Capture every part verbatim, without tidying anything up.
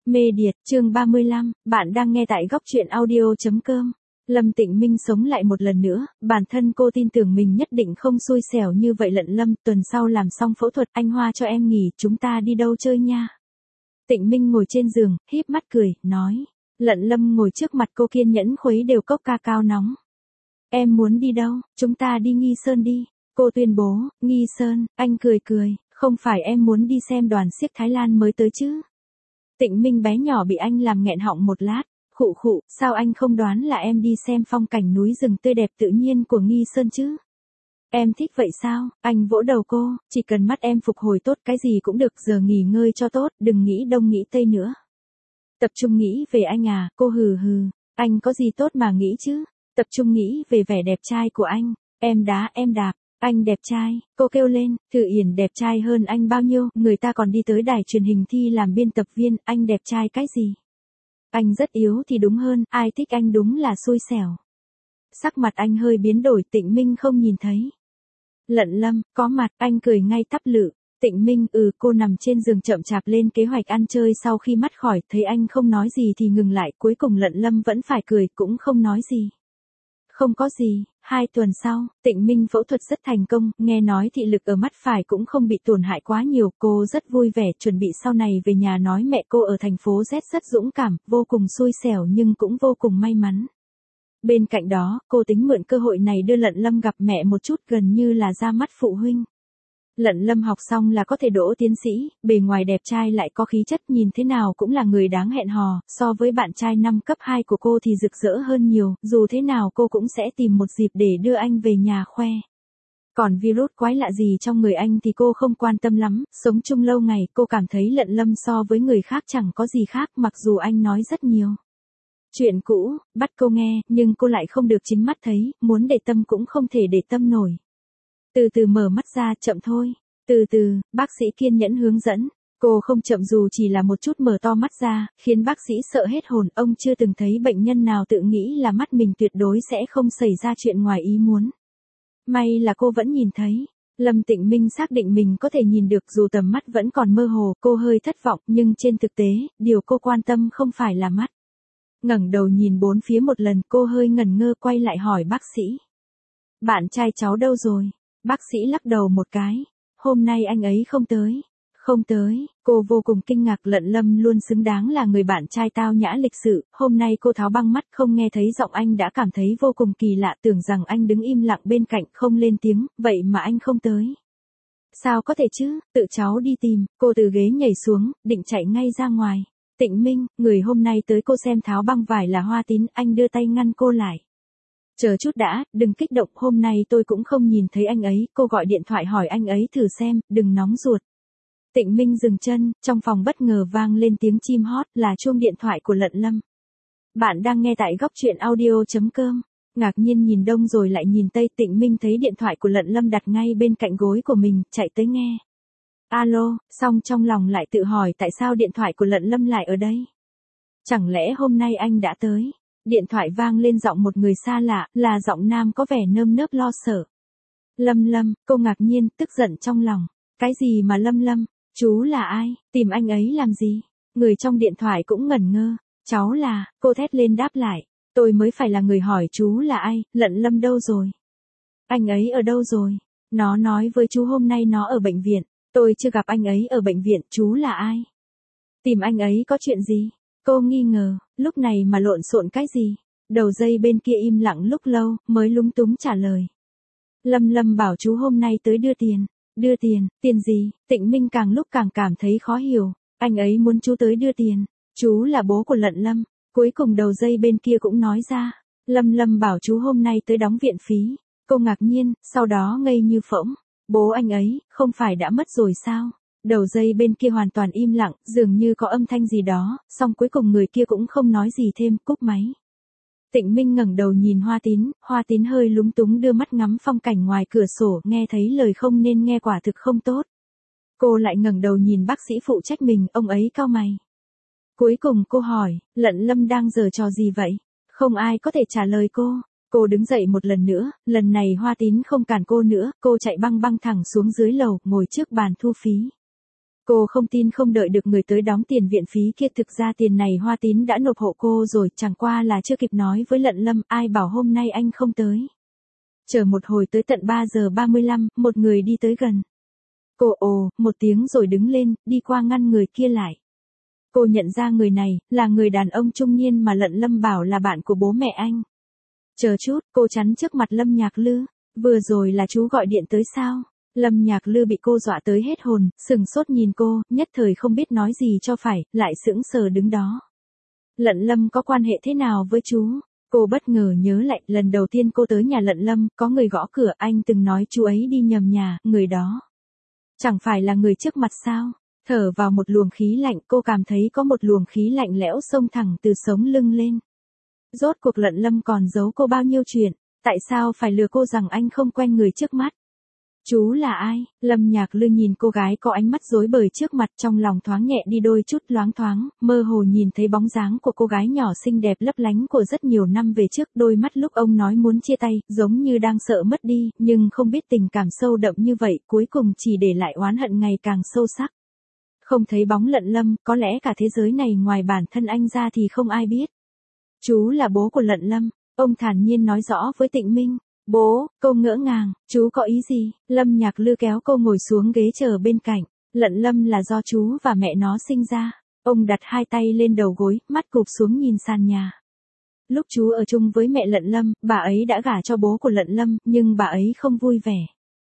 Mê Điệt, chương ba mươi lăm, bạn đang nghe tại góc truyện audio.com. Lâm Tịnh Minh sống lại một lần nữa, bản thân cô tin tưởng mình nhất định không xui xẻo như vậy. Lận Lâm, tuần sau làm xong phẫu thuật anh Hoa cho em nghỉ, chúng ta đi đâu chơi nha. Tịnh Minh ngồi trên giường, híp mắt cười, nói. Lận Lâm ngồi trước mặt cô kiên nhẫn khuấy đều cốc ca cao nóng. Em muốn đi đâu, chúng ta đi Nghi Sơn đi. Cô tuyên bố, Nghi Sơn, anh cười cười, không phải em muốn đi xem đoàn xiếc Thái Lan mới tới chứ. Tịnh Minh bé nhỏ bị anh làm nghẹn họng một lát, khụ khụ, sao anh không đoán là em đi xem phong cảnh núi rừng tươi đẹp tự nhiên của Nghi Sơn chứ? Em thích vậy sao? Anh vỗ đầu cô, chỉ cần mắt em phục hồi tốt cái gì cũng được, giờ nghỉ ngơi cho tốt, đừng nghĩ đông nghĩ tây nữa. Tập trung nghĩ về anh à, cô hừ hừ, anh có gì tốt mà nghĩ chứ? Tập trung nghĩ về vẻ đẹp trai của anh, em đá em đạp. Anh đẹp trai, cô kêu lên, Thử Yển đẹp trai hơn anh bao nhiêu, người ta còn đi tới đài truyền hình thi làm biên tập viên, anh đẹp trai cái gì? Anh rất yếu thì đúng hơn, ai thích anh đúng là xui xẻo. Sắc mặt anh hơi biến đổi, Tịnh Minh không nhìn thấy. Lận Lâm, có mặt, anh cười ngay tắp lự. Tịnh Minh, ừ, cô nằm trên giường chậm chạp lên kế hoạch ăn chơi, sau khi mắt khỏi, thấy anh không nói gì thì ngừng lại, cuối cùng Lận Lâm vẫn phải cười, cũng không nói gì. Không có gì, hai tuần sau, Tịnh Minh phẫu thuật rất thành công, nghe nói thị lực ở mắt phải cũng không bị tổn hại quá nhiều, cô rất vui vẻ, chuẩn bị sau này về nhà nói mẹ cô ở thành phố Z rất dũng cảm, vô cùng xui xẻo nhưng cũng vô cùng may mắn. Bên cạnh đó, cô tính mượn cơ hội này đưa Lận Lâm gặp mẹ một chút, gần như là ra mắt phụ huynh. Lận Lâm học xong là có thể đỗ tiến sĩ, bề ngoài đẹp trai lại có khí chất, nhìn thế nào cũng là người đáng hẹn hò, so với bạn trai năm cấp hai của cô thì rực rỡ hơn nhiều, dù thế nào cô cũng sẽ tìm một dịp để đưa anh về nhà khoe. Còn virus quái lạ gì trong người anh thì cô không quan tâm lắm, sống chung lâu ngày cô cảm thấy Lận Lâm so với người khác chẳng có gì khác, mặc dù anh nói rất nhiều chuyện cũ, bắt cô nghe, nhưng cô lại không được chính mắt thấy, muốn để tâm cũng không thể để tâm nổi. Từ từ mở mắt ra, chậm thôi. Từ từ, bác sĩ kiên nhẫn hướng dẫn. Cô không chậm dù chỉ là một chút mở to mắt ra, khiến bác sĩ sợ hết hồn. Ông chưa từng thấy bệnh nhân nào tự nghĩ là mắt mình tuyệt đối sẽ không xảy ra chuyện ngoài ý muốn. May là cô vẫn nhìn thấy. Lâm Tịnh Minh xác định mình có thể nhìn được dù tầm mắt vẫn còn mơ hồ. Cô hơi thất vọng, nhưng trên thực tế, điều cô quan tâm không phải là mắt. Ngẩng đầu nhìn bốn phía một lần, cô hơi ngần ngơ quay lại hỏi bác sĩ. Bạn trai cháu đâu rồi? Bác sĩ lắc đầu một cái. Hôm nay anh ấy không tới. Không tới, cô vô cùng kinh ngạc. Lận Lâm luôn xứng đáng là người bạn trai tao nhã lịch sự. Hôm nay cô tháo băng mắt không nghe thấy giọng anh đã cảm thấy vô cùng kỳ lạ, tưởng rằng anh đứng im lặng bên cạnh không lên tiếng, vậy mà anh không tới. Sao có thể chứ, tự cháu đi tìm. Cô từ ghế nhảy xuống, định chạy ngay ra ngoài. Tịnh Minh, người hôm nay tới cô xem tháo băng vải là Hoa Tín, anh đưa tay ngăn cô lại. Chờ chút đã, đừng kích động, hôm nay tôi cũng không nhìn thấy anh ấy, cô gọi điện thoại hỏi anh ấy thử xem, đừng nóng ruột. Tịnh Minh dừng chân, trong phòng bất ngờ vang lên tiếng chim hót, là chuông điện thoại của Lận Lâm. Bạn đang nghe tại góc truyện audio.com. Ngạc nhiên nhìn đông rồi lại nhìn tây, Tịnh Minh thấy điện thoại của Lận Lâm đặt ngay bên cạnh gối của mình, chạy tới nghe. Alo, xong trong lòng lại tự hỏi tại sao điện thoại của Lận Lâm lại ở đây. Chẳng lẽ hôm nay anh đã tới? Điện thoại vang lên giọng một người xa lạ, là giọng nam có vẻ nơm nớp lo sợ. Lâm Lâm, cô ngạc nhiên, tức giận trong lòng. Cái gì mà Lâm Lâm, chú là ai, tìm anh ấy làm gì? Người trong điện thoại cũng ngẩn ngơ. Cháu là, cô thét lên đáp lại. Tôi mới phải là người hỏi chú là ai, Lận Lâm đâu rồi? Anh ấy ở đâu rồi? Nó nói với chú hôm nay nó ở bệnh viện. Tôi chưa gặp anh ấy ở bệnh viện, chú là ai? Tìm anh ấy có chuyện gì? Cô nghi ngờ, lúc này mà lộn xộn cái gì? Đầu dây bên kia im lặng lúc lâu, mới lúng túng trả lời. Lâm Lâm bảo chú hôm nay tới đưa tiền. Đưa tiền, tiền gì? Tịnh Minh càng lúc càng cảm thấy khó hiểu. Anh ấy muốn chú tới đưa tiền. Chú là bố của Lận Lâm. Cuối cùng đầu dây bên kia cũng nói ra. Lâm Lâm bảo chú hôm nay tới đóng viện phí. Cô ngạc nhiên, sau đó ngây như phỗng. Bố anh ấy, không phải đã mất rồi sao? Đầu dây bên kia hoàn toàn im lặng, dường như có âm thanh gì đó, song cuối cùng người kia cũng không nói gì thêm, cúp máy. Tịnh Minh ngẩng đầu nhìn Hoa Tín, Hoa Tín hơi lúng túng đưa mắt ngắm phong cảnh ngoài cửa sổ, nghe thấy lời không nên nghe quả thực không tốt. Cô lại ngẩng đầu nhìn bác sĩ phụ trách mình, ông ấy cau mày. Cuối cùng cô hỏi, Lận Lâm đang giở trò gì vậy? Không ai có thể trả lời cô. Cô đứng dậy một lần nữa, lần này Hoa Tín không cản cô nữa, cô chạy băng băng thẳng xuống dưới lầu, ngồi trước bàn thu phí. Cô không tin không đợi được người tới đóng tiền viện phí kia, thực ra tiền này Hoa Tín đã nộp hộ cô rồi, chẳng qua là chưa kịp nói với Lận Lâm, ai bảo hôm nay anh không tới. Chờ một hồi tới tận ba giờ ba mươi lăm, một người đi tới gần. Cô ồ, một tiếng rồi đứng lên, đi qua ngăn người kia lại. Cô nhận ra người này, là người đàn ông trung niên mà Lận Lâm bảo là bạn của bố mẹ anh. Chờ chút, cô chắn trước mặt Lâm Nhạc Lư, vừa rồi là chú gọi điện tới sao? Lâm Nhạc Lư bị cô dọa tới hết hồn, sừng sốt nhìn cô, nhất thời không biết nói gì cho phải, lại sững sờ đứng đó. Lận Lâm có quan hệ thế nào với chú? Cô bất ngờ nhớ lại, lần đầu tiên cô tới nhà Lận Lâm, có người gõ cửa, anh từng nói chú ấy đi nhầm nhà, người đó. Chẳng phải là người trước mặt sao? Thở vào một luồng khí lạnh, cô cảm thấy có một luồng khí lạnh lẽo xông thẳng từ sống lưng lên. Rốt cuộc Lận Lâm còn giấu cô bao nhiêu chuyện, tại sao phải lừa cô rằng anh không quen người trước mắt? Chú là ai? Lâm Nhạc Lư nhìn cô gái có ánh mắt rối bời trước mặt, trong lòng thoáng nhẹ đi đôi chút, loáng thoáng, mơ hồ nhìn thấy bóng dáng của cô gái nhỏ xinh đẹp lấp lánh của rất nhiều năm về trước, đôi mắt lúc ông nói muốn chia tay, giống như đang sợ mất đi, nhưng không biết tình cảm sâu đậm như vậy, cuối cùng chỉ để lại oán hận ngày càng sâu sắc. Không thấy bóng Lận Lâm, có lẽ cả thế giới này ngoài bản thân anh ra thì không ai biết. Chú là bố của Lận Lâm, ông thản nhiên nói rõ với Tịnh Minh. Bố, cô ngỡ ngàng, chú có ý gì? Lâm Nhạc Lư kéo cô ngồi xuống ghế chờ bên cạnh. Lận Lâm là do chú và mẹ nó sinh ra. Ông đặt hai tay lên đầu gối, mắt cụp xuống nhìn sàn nhà. Lúc chú ở chung với mẹ Lận Lâm, bà ấy đã gả cho bố của Lận Lâm, nhưng bà ấy không vui vẻ.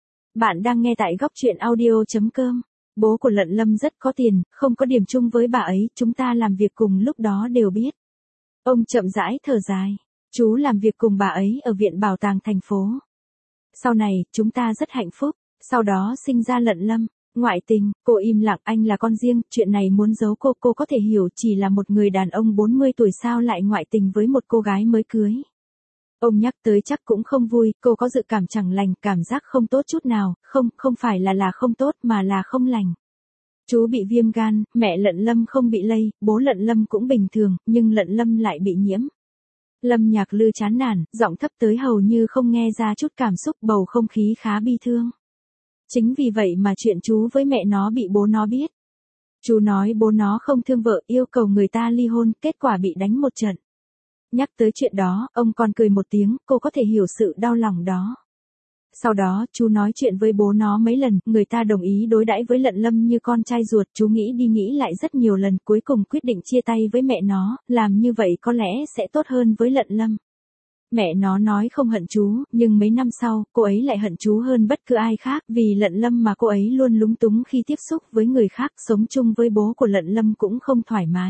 Bạn đang nghe tại góc truyện audio chấm com. Bố của Lận Lâm rất có tiền, không có điểm chung với bà ấy, chúng ta làm việc cùng lúc đó đều biết. Ông chậm rãi thở dài. Chú làm việc cùng bà ấy ở viện bảo tàng thành phố. Sau này, chúng ta rất hạnh phúc, sau đó sinh ra Lận Lâm. Ngoại tình, cô im lặng, anh là con riêng, chuyện này muốn giấu cô, cô có thể hiểu, chỉ là một người đàn ông bốn mươi tuổi sao lại ngoại tình với một cô gái mới cưới. Ông nhắc tới chắc cũng không vui, cô có dự cảm chẳng lành, cảm giác không tốt chút nào, không, không phải là là không tốt mà là không lành. Chú bị viêm gan, mẹ Lận Lâm không bị lây, bố Lận Lâm cũng bình thường, nhưng Lận Lâm lại bị nhiễm. Lâm Nhạc Lư chán nản, giọng thấp tới hầu như không nghe ra chút cảm xúc, bầu không khí khá bi thương. Chính vì vậy mà chuyện chú với mẹ nó bị bố nó biết. Chú nói bố nó không thương vợ, yêu cầu người ta ly hôn, kết quả bị đánh một trận. Nhắc tới chuyện đó, ông còn cười một tiếng, cô có thể hiểu sự đau lòng đó. Sau đó, chú nói chuyện với bố nó mấy lần, người ta đồng ý đối đãi với Lận Lâm như con trai ruột, chú nghĩ đi nghĩ lại rất nhiều lần, cuối cùng quyết định chia tay với mẹ nó, làm như vậy có lẽ sẽ tốt hơn với Lận Lâm. Mẹ nó nói không hận chú, nhưng mấy năm sau, cô ấy lại hận chú hơn bất cứ ai khác, vì Lận Lâm mà cô ấy luôn lúng túng khi tiếp xúc với người khác, sống chung với bố của Lận Lâm cũng không thoải mái.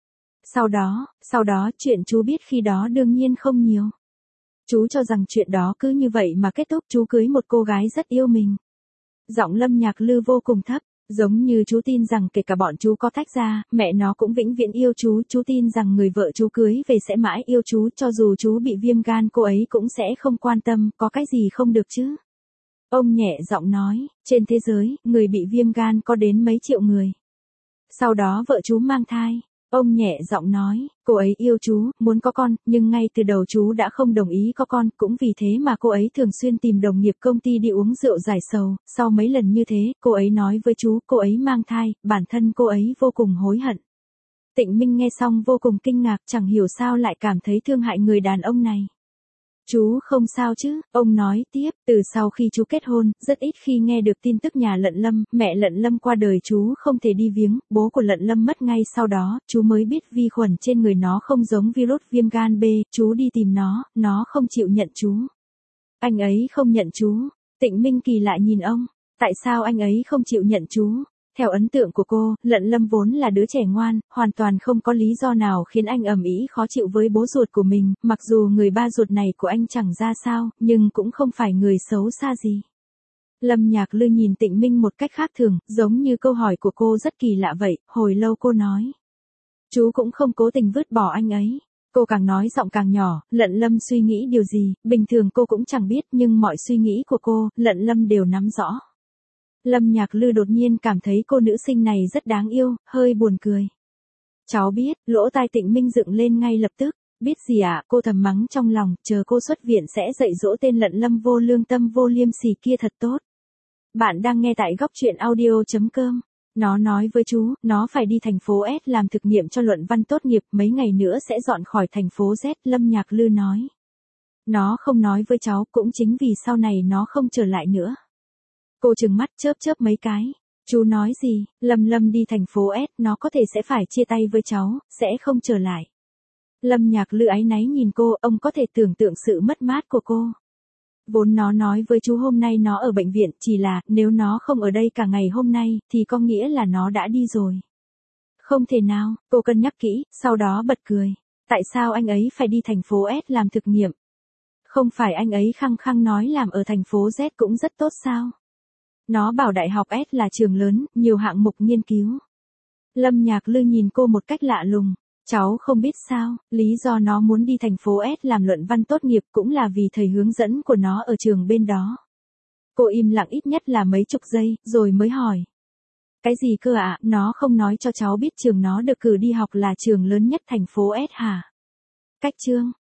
Sau đó, sau đó chuyện chú biết khi đó đương nhiên không nhiều. Chú cho rằng chuyện đó cứ như vậy mà kết thúc, chú cưới một cô gái rất yêu mình. Giọng Lâm Nhạc Lư vô cùng thấp, giống như chú tin rằng kể cả bọn chú có tách ra, mẹ nó cũng vĩnh viễn yêu chú, chú tin rằng người vợ chú cưới về sẽ mãi yêu chú, cho dù chú bị viêm gan cô ấy cũng sẽ không quan tâm, có cái gì không được chứ. Ông nhẹ giọng nói, trên thế giới, người bị viêm gan có đến mấy triệu người. Sau đó vợ chú mang thai. Ông nhẹ giọng nói, cô ấy yêu chú, muốn có con, nhưng ngay từ đầu chú đã không đồng ý có con, cũng vì thế mà cô ấy thường xuyên tìm đồng nghiệp công ty đi uống rượu giải sầu, sau mấy lần như thế, cô ấy nói với chú, cô ấy mang thai, bản thân cô ấy vô cùng hối hận. Tịnh Minh nghe xong vô cùng kinh ngạc, chẳng hiểu sao lại cảm thấy thương hại người đàn ông này. Chú không sao chứ, ông nói tiếp, từ sau khi chú kết hôn, rất ít khi nghe được tin tức nhà Lận Lâm, mẹ Lận Lâm qua đời chú không thể đi viếng, bố của Lận Lâm mất ngay sau đó, chú mới biết vi khuẩn trên người nó không giống virus viêm gan B, chú đi tìm nó, nó không chịu nhận chú. Anh ấy không nhận chú, Tịnh Minh kỳ lạ nhìn ông, tại sao anh ấy không chịu nhận chú? Theo ấn tượng của cô, Lận Lâm vốn là đứa trẻ ngoan, hoàn toàn không có lý do nào khiến anh ầm ĩ khó chịu với bố ruột của mình, mặc dù người ba ruột này của anh chẳng ra sao, nhưng cũng không phải người xấu xa gì. Lâm Nhạc Lư nhìn Tịnh Minh một cách khác thường, giống như câu hỏi của cô rất kỳ lạ vậy, hồi lâu cô nói. Chú cũng không cố tình vứt bỏ anh ấy. Cô càng nói giọng càng nhỏ, Lận Lâm suy nghĩ điều gì, bình thường cô cũng chẳng biết, nhưng mọi suy nghĩ của cô, Lận Lâm đều nắm rõ. Lâm Nhạc Lư đột nhiên cảm thấy cô nữ sinh này rất đáng yêu, hơi buồn cười. Cháu biết, lỗ tai Tịnh Minh dựng lên ngay lập tức. Biết gì ạ, à? Cô thầm mắng trong lòng, chờ cô xuất viện sẽ dạy dỗ tên Lận Lâm vô lương tâm vô liêm sỉ kia thật tốt. Bạn đang nghe tại góc truyện audio chấm com. Nó nói với chú, nó phải đi thành phố S làm thực nghiệm cho luận văn tốt nghiệp, mấy ngày nữa sẽ dọn khỏi thành phố Z, Lâm Nhạc Lư nói. Nó không nói với cháu, cũng chính vì sau này nó không trở lại nữa. Cô trừng mắt chớp chớp mấy cái. Chú nói gì, Lâm Lâm đi thành phố S, nó có thể sẽ phải chia tay với cháu, sẽ không trở lại. Lâm Nhạc Lư áy náy nhìn cô, ông có thể tưởng tượng sự mất mát của cô. Vốn nó nói với chú hôm nay nó ở bệnh viện, chỉ là, nếu nó không ở đây cả ngày hôm nay, thì có nghĩa là nó đã đi rồi. Không thể nào, cô cân nhắc kỹ, sau đó bật cười. Tại sao anh ấy phải đi thành phố S làm thực nghiệm? Không phải anh ấy khăng khăng nói làm ở thành phố Z cũng rất tốt sao? Nó bảo đại học S là trường lớn, nhiều hạng mục nghiên cứu. Lâm Nhạc Lư nhìn cô một cách lạ lùng. Cháu không biết sao, lý do nó muốn đi thành phố S làm luận văn tốt nghiệp cũng là vì thầy hướng dẫn của nó ở trường bên đó. Cô im lặng ít nhất là mấy chục giây, rồi mới hỏi. Cái gì cơ ạ, nó không nói cho cháu biết trường nó được cử đi học là trường lớn nhất thành phố S hả? Cách chương.